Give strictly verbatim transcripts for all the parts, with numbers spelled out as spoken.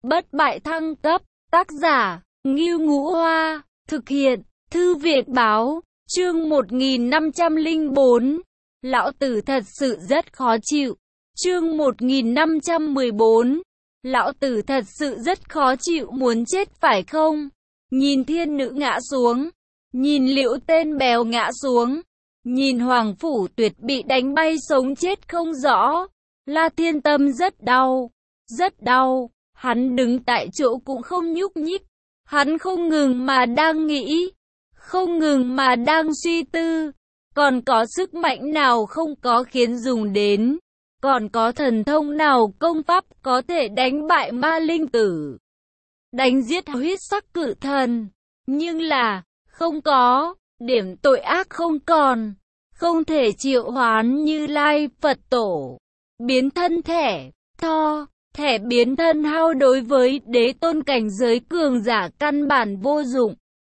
Bất bại thăng cấp, tác giả, Ngưu Ngũ Hoa, thực hiện, Thư viện Báo, chương một nghìn năm trăm lẻ bốn. Lão tử thật sự rất khó chịu. Chương một nghìn năm trăm mười bốn. Lão tử thật sự rất khó chịu, muốn chết phải không? Nhìn thiên nữ ngã xuống, nhìn Liễu tên béo ngã xuống, nhìn Hoàng Phủ Tuyệt bị đánh bay sống chết không rõ. La Thiên tâm rất đau, rất đau. Hắn đứng tại chỗ cũng không nhúc nhích. Hắn không ngừng mà đang nghĩ, không ngừng mà đang suy tư. Còn có sức mạnh nào không có khiến dùng đến? Còn có thần thông nào, công pháp có thể đánh bại ma linh tử, đánh giết huyết sắc cự thần? Nhưng là, không có, điểm tội ác không còn, không thể triệu hoán Như Lai Phật Tổ, biến thân thẻ, tho, thẻ biến thân hao đối với đế tôn cảnh giới cường giả căn bản vô dụng.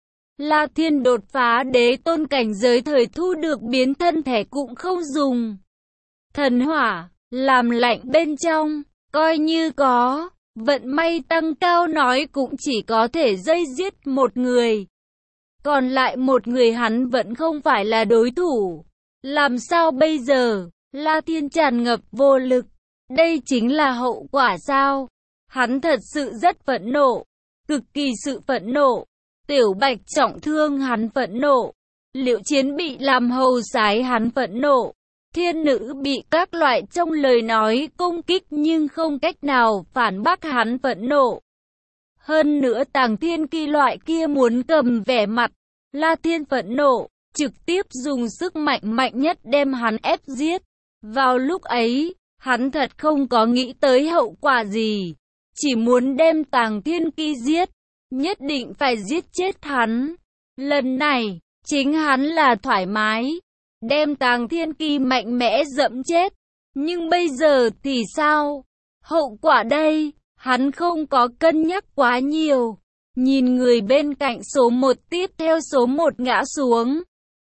La Thiên đột phá đế tôn cảnh giới thời thu được biến thân thẻ cũng không dùng. Thần hỏa, làm lạnh bên trong, coi như có, vận may tăng cao nói cũng chỉ có thể dây giết một người. Còn lại một người hắn vẫn không phải là đối thủ. Làm sao bây giờ? La Thiên tràn ngập vô lực. Đây chính là hậu quả sao? Hắn thật sự rất phẫn nộ, cực kỳ sự phẫn nộ. Tiểu Bạch trọng thương hắn phẫn nộ, Liễu Chiến bị làm hầu sái hắn phẫn nộ, thiên nữ bị các loại trong lời nói công kích nhưng không cách nào phản bác hắn phẫn nộ. Hơn nữa Tàng Thiên Kỳ loại kia muốn cầm vẻ mặt, La Thiên phẫn nộ, trực tiếp dùng sức mạnh mạnh nhất đem hắn ép giết. Vào lúc ấy, hắn thật không có nghĩ tới hậu quả gì, chỉ muốn đem Tàng Thiên Kỳ giết, nhất định phải giết chết hắn. Lần này, chính hắn là thoải mái, đem Tàng Thiên Kỳ mạnh mẽ dẫm chết. Nhưng bây giờ thì sao? Hậu quả đây, hắn không có cân nhắc quá nhiều. Nhìn người bên cạnh số một tiếp theo số một ngã xuống,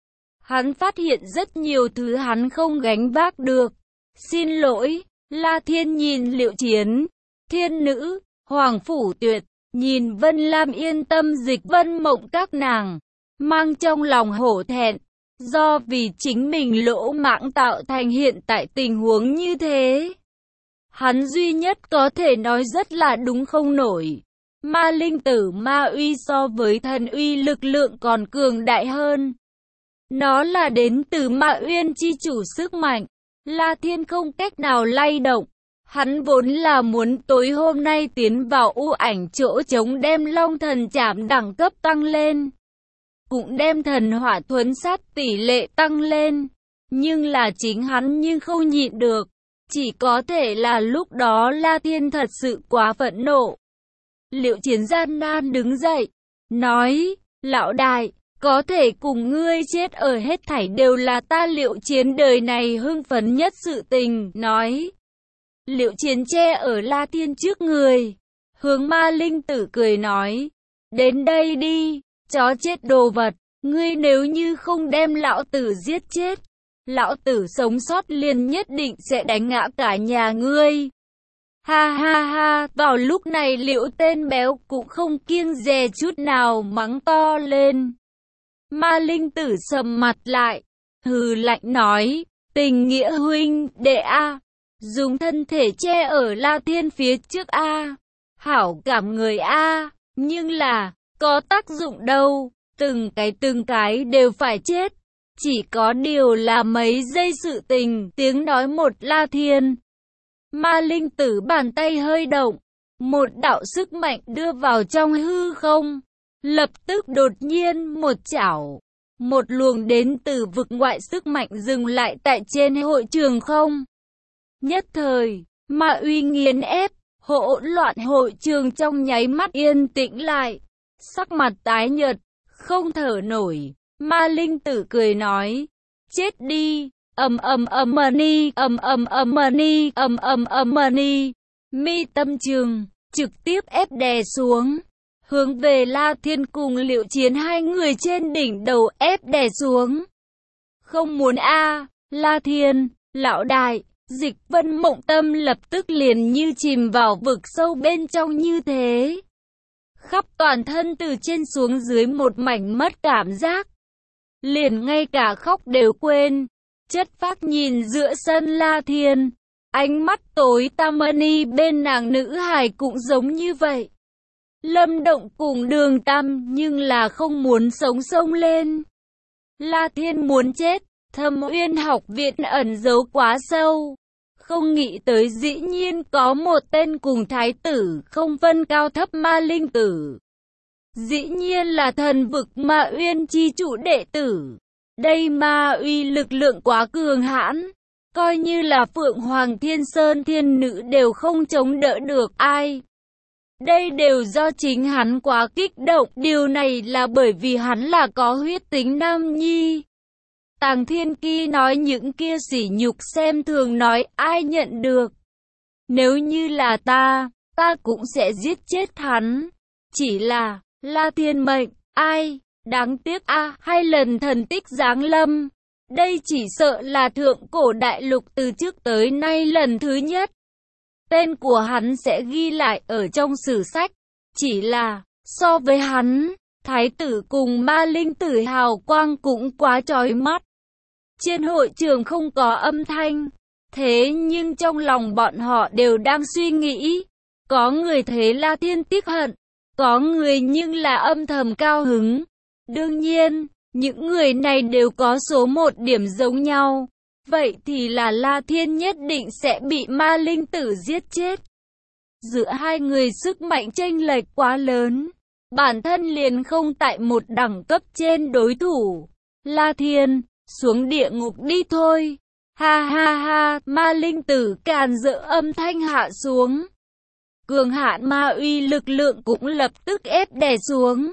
hắn phát hiện rất nhiều thứ hắn không gánh vác được. Xin lỗi, La Thiên nhìn Liễu Chiến, thiên nữ, Hoàng Phủ Tuyệt, nhìn Vân Lam Yên Tâm Dịch Vân Mộng các nàng, mang trong lòng hổ thẹn, do vì chính mình lỗ mãng tạo thành hiện tại tình huống như thế. Hắn duy nhất có thể nói rất là đúng không nổi. Ma linh tử ma uy so với thần uy lực lượng còn cường đại hơn. Nó là đến từ Ma Uyên chi chủ sức mạnh. La Thiên không cách nào lay động. Hắn vốn là muốn tối hôm nay tiến vào u ảnh chỗ trống đem Long Thần Trảm đẳng cấp tăng lên, cũng đem thần hỏa thuấn sát tỷ lệ tăng lên. Nhưng là chính hắn nhưng không nhịn được. Chỉ có thể là lúc đó La Thiên thật sự quá phẫn nộ. Liễu Chiến gian nan đứng dậy, nói, lão đại, có thể cùng ngươi chết ở hết thảy đều là ta Liễu Chiến đời này hưng phấn nhất sự tình, nói. Liễu Chiến che ở La Thiên trước người, hướng ma linh tử cười nói, đến đây đi, chó chết đồ vật, ngươi nếu như không đem lão tử giết chết, lão tử sống sót liền nhất định sẽ đánh ngã cả nhà ngươi. Ha ha ha, vào lúc này Liễu tên béo cũng không kiêng dè chút nào mắng to lên. Ma linh tử sầm mặt lại, hừ lạnh nói, tình nghĩa huynh đệ a, dùng thân thể che ở La Thiên phía trước a, hảo cảm người a, nhưng là, có tác dụng đâu, từng cái từng cái đều phải chết. Chỉ có điều là mấy giây sự tình, tiếng nói một La Thiên. Ma linh tử bàn tay hơi động, một đạo sức mạnh đưa vào trong hư không. Lập tức đột nhiên một chảo, một luồng đến từ vực ngoại sức mạnh dừng lại tại trên hội trường không. Nhất thời, ma uy nghiền ép, hỗn loạn hội trường trong nháy mắt yên tĩnh lại. Sắc mặt tái nhợt, không thở nổi, ma linh tử cười nói, chết đi, ầm ầm ầm ni, ầm ầm ầm ni, ầm ầm ầm ni. Mi Tâm Trường trực tiếp ép đè xuống, hướng về La Thiên cùng Liễu Chiến hai người trên đỉnh đầu ép đè xuống. Không muốn a, La Thiên, lão đại, Dịch Vân Mộng tâm lập tức liền như chìm vào vực sâu bên trong như thế. Khắp toàn thân từ trên xuống dưới một mảnh mất cảm giác. Liền ngay cả khóc đều quên. Chất phác nhìn giữa sân La Thiên. Ánh mắt tối tăm mani bên nàng nữ hài cũng giống như vậy. Lâm Động cùng Đường Tam nhưng là không muốn sống sông lên. La Thiên muốn chết. Thâm Uyên học viện ẩn giấu quá sâu. Không nghĩ tới dĩ nhiên có một tên cùng thái tử không phân cao thấp ma linh tử. Dĩ nhiên là thần vực Ma Uyên chi chủ đệ tử. Đây ma uy lực lượng quá cường hãn. Coi như là Phượng Hoàng Thiên Sơn Thiên Nữ đều không chống đỡ được ai. Đây đều do chính hắn quá kích động. Điều này là bởi vì hắn là có huyết tính nam nhi. Tàng Thiên Ki nói những kia sỉ nhục xem thường nói ai nhận được. Nếu như là ta, ta cũng sẽ giết chết hắn. Chỉ là, La Thiên mệnh, ai, đáng tiếc a à, hai lần thần tích giáng lâm. Đây chỉ sợ là thượng cổ đại lục từ trước tới nay lần thứ nhất. Tên của hắn sẽ ghi lại ở trong sử sách. Chỉ là, so với hắn, thái tử cùng ma linh tử hào quang cũng quá chói mắt. Trên hội trường không có âm thanh. Thế nhưng trong lòng bọn họ đều đang suy nghĩ. Có người thấy La Thiên tiếc hận. Có người nhưng là âm thầm cao hứng. Đương nhiên, những người này đều có số một điểm giống nhau. Vậy thì là La Thiên nhất định sẽ bị ma linh tử giết chết. Giữa hai người sức mạnh chênh lệch quá lớn. Bản thân liền không tại một đẳng cấp trên đối thủ. La Thiên, xuống địa ngục đi thôi. Ha ha ha, ma linh tử càn rỡ âm thanh hạ xuống. Cường hạn ma uy lực lượng cũng lập tức ép đè xuống.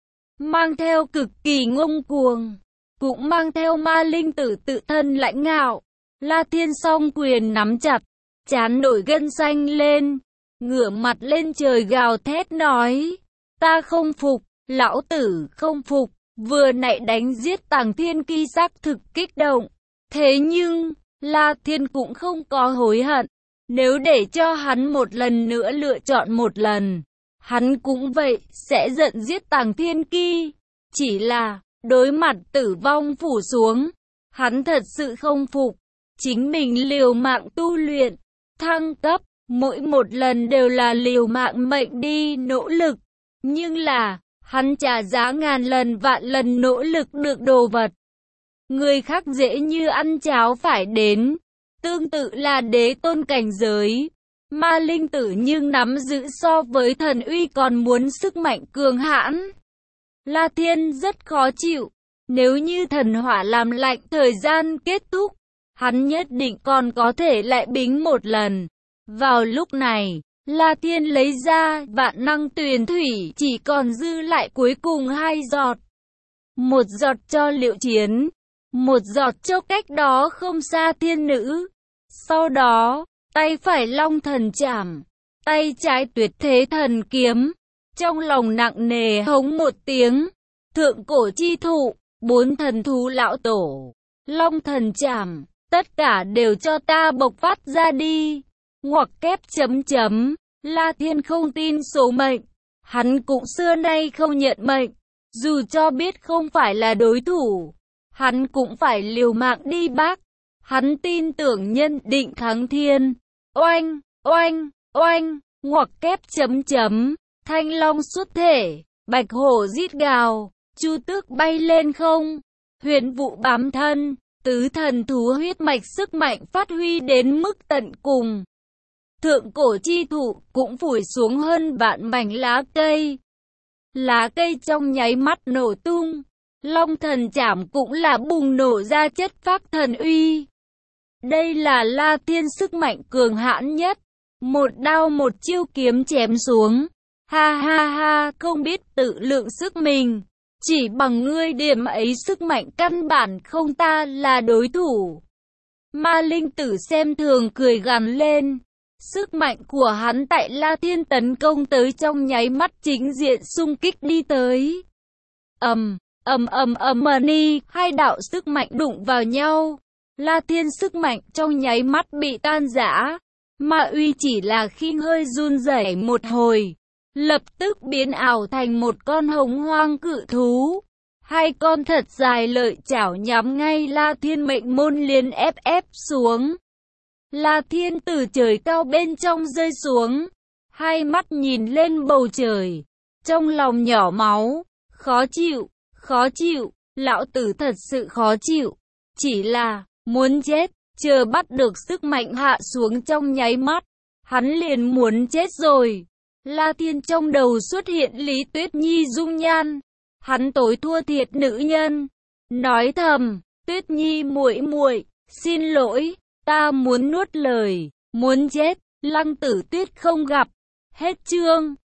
Mang theo cực kỳ ngông cuồng. Cũng mang theo ma linh tử tự thân lãnh ngạo. La Thiên song quyền nắm chặt. Trán nổi gân xanh lên. Ngửa mặt lên trời gào thét nói. Ta không phục, lão tử không phục. Vừa nãy đánh giết Tàng Thiên Ki xác thực kích động. Thế nhưng, La Thiên cũng không có hối hận. Nếu để cho hắn một lần nữa lựa chọn một lần, hắn cũng vậy, sẽ giận giết Tàng Thiên Ki. Chỉ là, đối mặt tử vong phủ xuống, hắn thật sự không phục. Chính mình liều mạng tu luyện, thăng cấp, mỗi một lần đều là liều mạng mệnh đi nỗ lực. Nhưng là, hắn trả giá ngàn lần vạn lần nỗ lực được đồ vật. Người khác dễ như ăn cháo phải đến. Tương tự là đế tôn cảnh giới. Ma linh tử nhưng nắm giữ so với thần uy còn muốn sức mạnh cường hãn. La Thiên rất khó chịu. Nếu như thần hỏa làm lạnh thời gian kết thúc, hắn nhất định còn có thể lại bính một lần. Vào lúc này, La Thiên lấy ra vạn năng tuyền thủy, chỉ còn dư lại cuối cùng hai giọt. Một giọt cho Liệu Chiến, một giọt cho cách đó không xa thiên nữ. Sau đó, tay phải long thần chảm, tay trái tuyệt thế thần kiếm. Trong lòng nặng nề hống một tiếng, thượng cổ chi thụ, bốn thần thú lão tổ, long thần chảm, tất cả đều cho ta bộc phát ra đi. Ngoặc kép chấm chấm, La Thiên không tin số mệnh, hắn cũng xưa nay không nhận mệnh, dù cho biết không phải là đối thủ, hắn cũng phải liều mạng đi bác. Hắn tin tưởng nhân định thắng thiên. Oanh, oanh, oanh, ngoặc kép chấm chấm, thanh long xuất thể, bạch hổ rít gào, chu tước bay lên không, huyền vụ bám thân, tứ thần thú huyết mạch sức mạnh phát huy đến mức tận cùng. Thượng cổ chi thụ cũng phủi xuống hơn vạn mảnh lá cây. Lá cây trong nháy mắt nổ tung, long thần chảm cũng là bùng nổ ra chất phác thần uy. Đây là La Thiên sức mạnh cường hãn nhất. Một đao một chiêu kiếm chém xuống. Ha ha ha, không biết tự lượng sức mình. Chỉ bằng ngươi điểm ấy sức mạnh căn bản không ta là đối thủ. Ma linh tử xem thường cười gằn lên. Sức mạnh của hắn tại La Thiên tấn công tới trong nháy mắt chính diện xung kích đi tới. Ầm, ầm ầm ầm mani, hai đạo sức mạnh đụng vào nhau. La Thiên sức mạnh trong nháy mắt bị tan rã. Ma uy chỉ là khi hơi run rẩy một hồi, lập tức biến ảo thành một con hồng hoang cự thú. Hai con thật dài lợi chảo nhắm ngay La Thiên mệnh môn liền ép ép xuống. La Thiên từ trời cao bên trong rơi xuống, hai mắt nhìn lên bầu trời, trong lòng nhỏ máu, khó chịu, khó chịu, lão tử thật sự khó chịu, chỉ là, muốn chết, chờ bắt được sức mạnh hạ xuống trong nháy mắt, hắn liền muốn chết rồi. La Thiên trong đầu xuất hiện Lý Tuyết Nhi dung nhan, hắn tối thua thiệt nữ nhân, nói thầm, Tuyết Nhi muội muội, xin lỗi, ta muốn nuốt lời, muốn chết, Lăng Tử Tuyết không gặp. Hết chương.